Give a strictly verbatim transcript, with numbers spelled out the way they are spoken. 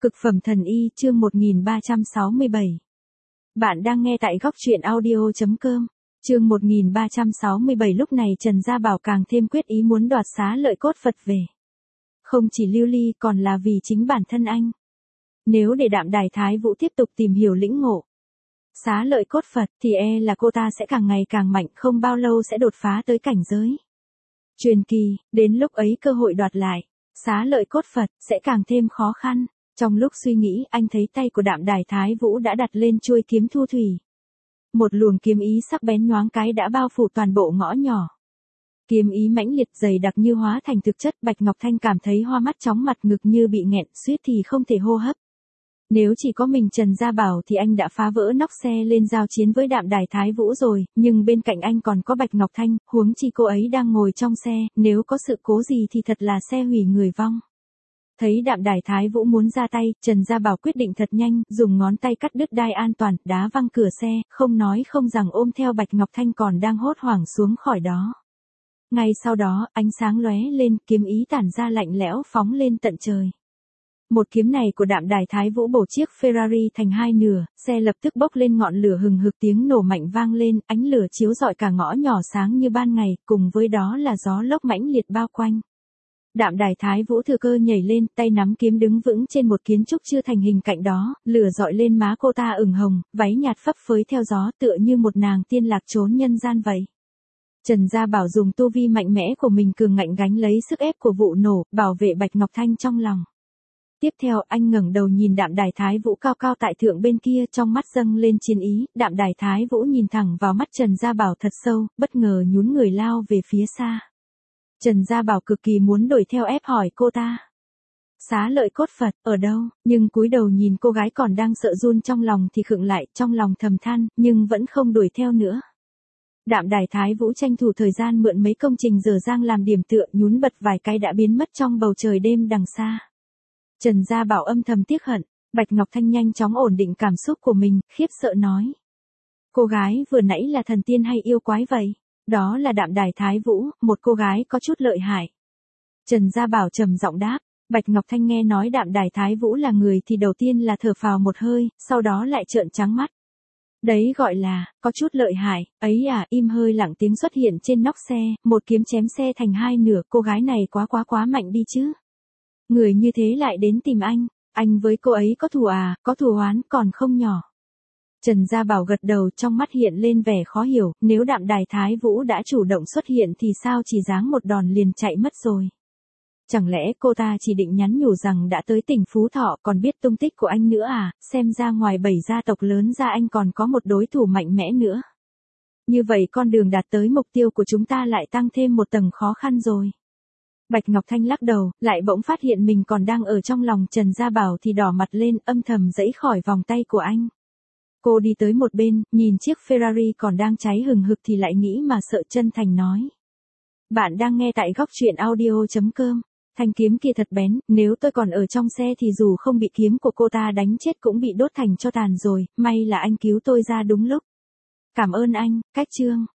Cực phẩm thần y chương một nghìn ba trăm sáu mươi bảy. Bạn đang nghe tại góc truyện audio chấm com. Chương một nghìn ba trăm sáu mươi bảy. Lúc này Trần Gia Bảo càng thêm quyết ý muốn đoạt xá lợi cốt Phật về. Không chỉ lưu ly còn là vì chính bản thân anh. Nếu để Đạm Đài Thái Vũ tiếp tục tìm hiểu lĩnh ngộ xá lợi cốt Phật thì e là cô ta sẽ càng ngày càng mạnh, không bao lâu sẽ đột phá tới cảnh giới truyền kỳ, đến lúc ấy cơ hội đoạt lại xá lợi cốt Phật sẽ càng thêm khó khăn. Trong lúc suy nghĩ, anh thấy tay của Đạm Đài Thái Vũ đã đặt lên chuôi kiếm thu thủy. Một luồng kiếm ý sắc bén nhoáng cái đã bao phủ toàn bộ ngõ nhỏ. Kiếm ý mãnh liệt dày đặc như hóa thành thực chất, Bạch Ngọc Thanh cảm thấy hoa mắt chóng mặt, ngực như bị nghẹn, suýt thì không thể hô hấp. Nếu chỉ có mình Trần Gia Bảo thì anh đã phá vỡ nóc xe lên giao chiến với Đạm Đài Thái Vũ rồi, nhưng bên cạnh anh còn có Bạch Ngọc Thanh, huống chi cô ấy đang ngồi trong xe, nếu có sự cố gì thì thật là xe hủy người vong. Thấy Đạm Đài Thái Vũ muốn ra tay, Trần Gia Bảo quyết định thật nhanh, dùng ngón tay cắt đứt đai an toàn, đá văng cửa xe, không nói không rằng ôm theo Bạch Ngọc Thanh còn đang hốt hoảng xuống khỏi đó. Ngay sau đó, ánh sáng lóe lên, kiếm ý tản ra lạnh lẽo phóng lên tận trời. Một kiếm này của Đạm Đài Thái Vũ bổ chiếc Ferrari thành hai nửa, xe lập tức bốc lên ngọn lửa hừng hực, tiếng nổ mạnh vang lên, ánh lửa chiếu rọi cả ngõ nhỏ sáng như ban ngày, cùng với đó là gió lốc mãnh liệt bao quanh. Đạm Đài Thái Vũ thừa cơ nhảy lên, tay nắm kiếm đứng vững trên một kiến trúc chưa thành hình cạnh đó, lửa dọi lên má cô ta ửng hồng, váy nhạt phấp phới theo gió tựa như một nàng tiên lạc trốn nhân gian vậy. Trần Gia Bảo dùng tu vi mạnh mẽ của mình cường ngạnh gánh lấy sức ép của vụ nổ, bảo vệ Bạch Ngọc Thanh trong lòng. Tiếp theo anh ngẩng đầu nhìn Đạm Đài Thái Vũ cao cao tại thượng bên kia, trong mắt dâng lên chiến ý. Đạm Đài Thái Vũ nhìn thẳng vào mắt Trần Gia Bảo thật sâu, bất ngờ nhún người lao về phía xa. Trần Gia Bảo cực kỳ muốn đuổi theo ép hỏi cô ta. Xá lợi cốt Phật, ở đâu? Nhưng cúi đầu nhìn cô gái còn đang sợ run trong lòng thì khựng lại, trong lòng thầm than, nhưng vẫn không đuổi theo nữa. Đạm Đài Thái Vũ tranh thủ thời gian mượn mấy công trình dở dang làm điểm tựa, nhún bật vài cái đã biến mất trong bầu trời đêm đằng xa. Trần Gia Bảo âm thầm tiếc hận, Bạch Ngọc Thanh nhanh chóng ổn định cảm xúc của mình, khiếp sợ nói. Cô gái vừa nãy là thần tiên hay yêu quái vậy? Đó là Đạm Đài Thái Vũ, một cô gái có chút lợi hại. Trần Gia Bảo trầm giọng đáp. Bạch Ngọc Thanh nghe nói Đạm Đài Thái Vũ là người thì đầu tiên là thở phào một hơi, sau đó lại trợn trắng mắt. Đấy gọi là, có chút lợi hại, ấy à, im hơi lặng tiếng xuất hiện trên nóc xe, một kiếm chém xe thành hai nửa, cô gái này quá quá quá mạnh đi chứ. Người như thế lại đến tìm anh, anh với cô ấy có thù à, có thù oán còn không nhỏ. Trần Gia Bảo gật đầu, trong mắt hiện lên vẻ khó hiểu, nếu Đạm Đài Thái Vũ đã chủ động xuất hiện thì sao chỉ giáng một đòn liền chạy mất rồi. Chẳng lẽ cô ta chỉ định nhắn nhủ rằng đã tới tỉnh Phú Thọ còn biết tung tích của anh nữa à, xem ra ngoài bảy gia tộc lớn ra anh còn có một đối thủ mạnh mẽ nữa. Như vậy con đường đạt tới mục tiêu của chúng ta lại tăng thêm một tầng khó khăn rồi. Bạch Ngọc Thanh lắc đầu, lại bỗng phát hiện mình còn đang ở trong lòng Trần Gia Bảo thì đỏ mặt lên, âm thầm giãy khỏi vòng tay của anh. Cô đi tới một bên, nhìn chiếc Ferrari còn đang cháy hừng hực thì lại nghĩ mà sợ, chân thành nói. Bạn đang nghe tại góc truyện audio chấm com. Thanh kiếm kia thật bén, nếu tôi còn ở trong xe thì dù không bị kiếm của cô ta đánh chết cũng bị đốt thành tro tàn rồi, may là anh cứu tôi ra đúng lúc. Cảm ơn anh, cách chương.